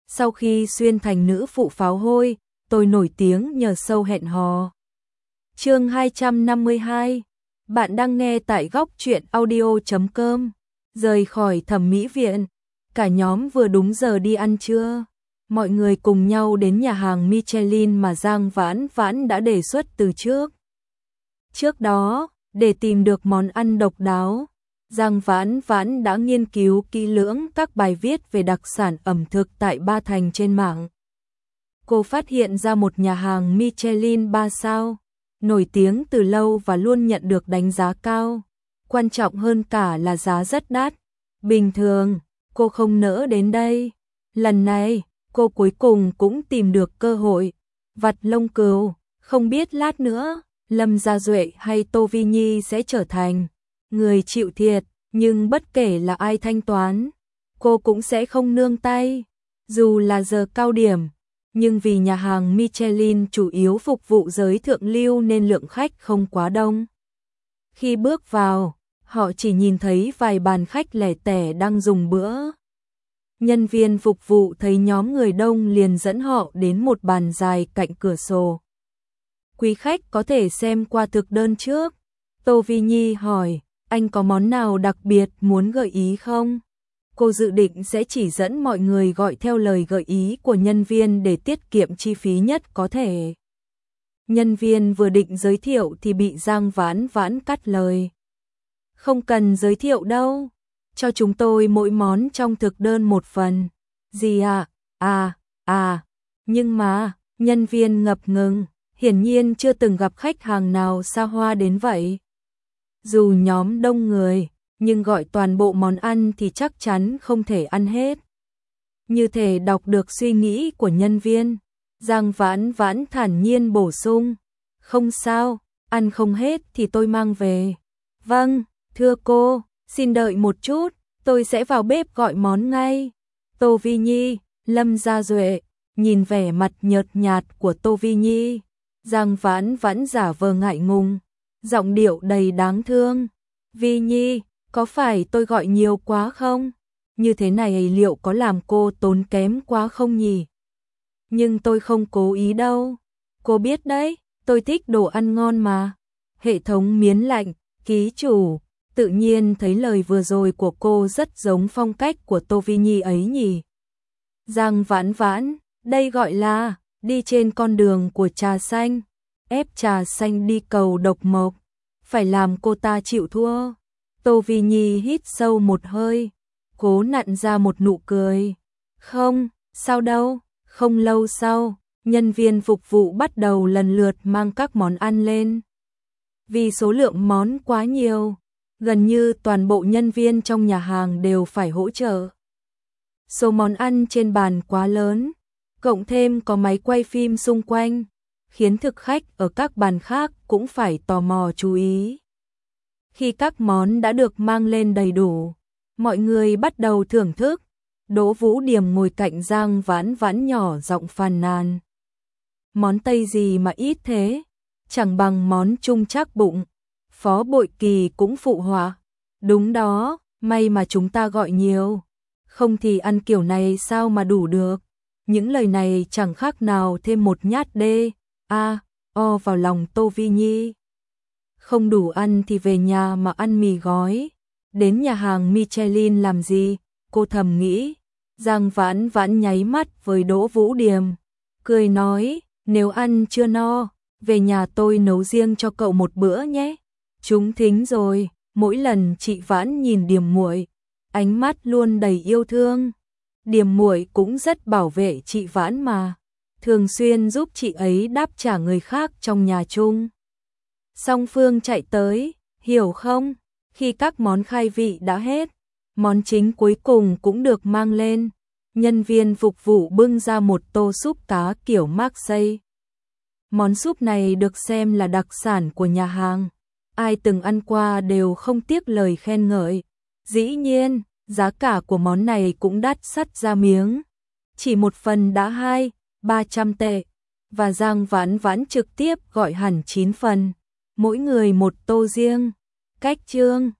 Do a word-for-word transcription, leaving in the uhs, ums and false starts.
Sau khi xuyên thành nữ phụ pháo hôi, tôi nổi tiếng nhờ show hẹn hò. Chương hai trăm năm mươi hai. Bạn đang nghe tại góc truyện audio chấm com. Rời khỏi thẩm mỹ viện, cả nhóm vừa đúng giờ đi ăn trưa. Mọi người cùng nhau đến nhà hàng Michelin mà Giang Vãn Vãn đã đề xuất từ trước. Trước đó, để tìm được món ăn độc đáo, Giang Vãn Vãn đã nghiên cứu kỹ lưỡng các bài viết về đặc sản ẩm thực tại Ba Thành trên mạng. Cô phát hiện ra một nhà hàng Michelin ba sao, nổi tiếng từ lâu và luôn nhận được đánh giá cao. Quan trọng hơn cả là giá rất đắt. Bình thường, cô không nỡ đến đây. Lần này, cô cuối cùng cũng tìm được cơ hội. Vặt lông cừu, không biết lát nữa, Lâm Gia Duệ hay Tô Vi Nhi sẽ trở thành người chịu thiệt, nhưng bất kể là ai thanh toán, cô cũng sẽ không nương tay. Dù là giờ cao điểm, nhưng vì nhà hàng Michelin chủ yếu phục vụ giới thượng lưu nên lượng khách không quá đông. Khi bước vào, họ chỉ nhìn thấy vài bàn khách lẻ tẻ đang dùng bữa. Nhân viên phục vụ thấy nhóm người đông liền dẫn họ đến một bàn dài cạnh cửa sổ. Quý khách có thể xem qua thực đơn trước. Tô Vi Nhi hỏi, anh có món nào đặc biệt muốn gợi ý không? Cô dự định sẽ chỉ dẫn mọi người gọi theo lời gợi ý của nhân viên để tiết kiệm chi phí nhất có thể. Nhân viên vừa định giới thiệu thì bị Giang Vãn Vãn cắt lời. Không cần giới thiệu đâu, cho chúng tôi mỗi món trong thực đơn một phần. Gì à? À, à, nhưng mà, nhân viên ngập ngừng, hiển nhiên chưa từng gặp khách hàng nào xa hoa đến vậy. Dù nhóm đông người, nhưng gọi toàn bộ món ăn thì chắc chắn không thể ăn hết. Như thể đọc được suy nghĩ của nhân viên, Giang Vãn Vãn thản nhiên bổ sung, không sao, ăn không hết thì tôi mang về. Vâng, thưa cô, xin đợi một chút, tôi sẽ vào bếp gọi món ngay. Tô Vi Nhi, Lâm Gia Duệ, nhìn vẻ mặt nhợt nhạt của Tô Vi Nhi, Giang Vãn Vãn giả vờ ngại ngùng, giọng điệu đầy đáng thương. Vi Nhi, có phải tôi gọi nhiều quá không? Như thế này liệu có làm cô tốn kém quá không nhỉ? Nhưng tôi không cố ý đâu. Cô biết đấy, tôi thích đồ ăn ngon mà. Hệ thống miến lạnh, ký chủ, tự nhiên thấy lời vừa rồi của cô rất giống phong cách của Tô Vi Nhi ấy nhỉ? Giang Vãn Vãn, đây gọi là đi trên con đường của trà xanh, ép trà xanh đi cầu độc mộc, phải làm cô ta chịu thua. Tô Vi Nhi hít sâu một hơi, cố nặn ra một nụ cười. Không, sao đâu. Không lâu sau, nhân viên phục vụ bắt đầu lần lượt mang các món ăn lên. Vì số lượng món quá nhiều, gần như toàn bộ nhân viên trong nhà hàng đều phải hỗ trợ. Số món ăn trên bàn quá lớn, cộng thêm có máy quay phim xung quanh, khiến thực khách ở các bàn khác cũng phải tò mò chú ý. Khi các món đã được mang lên đầy đủ, mọi người bắt đầu thưởng thức. Đỗ Vũ Điềm ngồi cạnh Giang Vãn Vãn nhỏ giọng phàn nàn. Món Tây gì mà ít thế, chẳng bằng món Trung chắc bụng. Phó Bội Kỳ cũng phụ họa. Đúng đó, may mà chúng ta gọi nhiều. Không thì ăn kiểu này sao mà đủ được. Những lời này chẳng khác nào thêm một nhát đê, a, o vào lòng Tô Vi Nhi. Không đủ ăn thì về nhà mà ăn mì gói. Đến nhà hàng Michelin làm gì, cô thầm nghĩ. Giang Vãn Vãn nháy mắt với Đỗ Vũ Điềm, cười nói, nếu ăn chưa no, về nhà tôi nấu riêng cho cậu một bữa nhé. Chúng thính rồi, mỗi lần chị Vãn nhìn Điềm muội, ánh mắt luôn đầy yêu thương. Điềm muội cũng rất bảo vệ chị Vãn mà, thường xuyên giúp chị ấy đáp trả người khác trong nhà chung. Song Phương chạy tới, hiểu không? Khi các món khai vị đã hết, món chính cuối cùng cũng được mang lên. Nhân viên phục vụ bưng ra một tô súp cá kiểu Marseille. Món súp này được xem là đặc sản của nhà hàng. Ai từng ăn qua đều không tiếc lời khen ngợi. Dĩ nhiên, giá cả của món này cũng đắt sắt ra miếng. Chỉ một phần đã hai, ba trăm tệ. Và Giang Vãn Vãn trực tiếp gọi hẳn chín phần. Mỗi người một tô riêng. Cách chương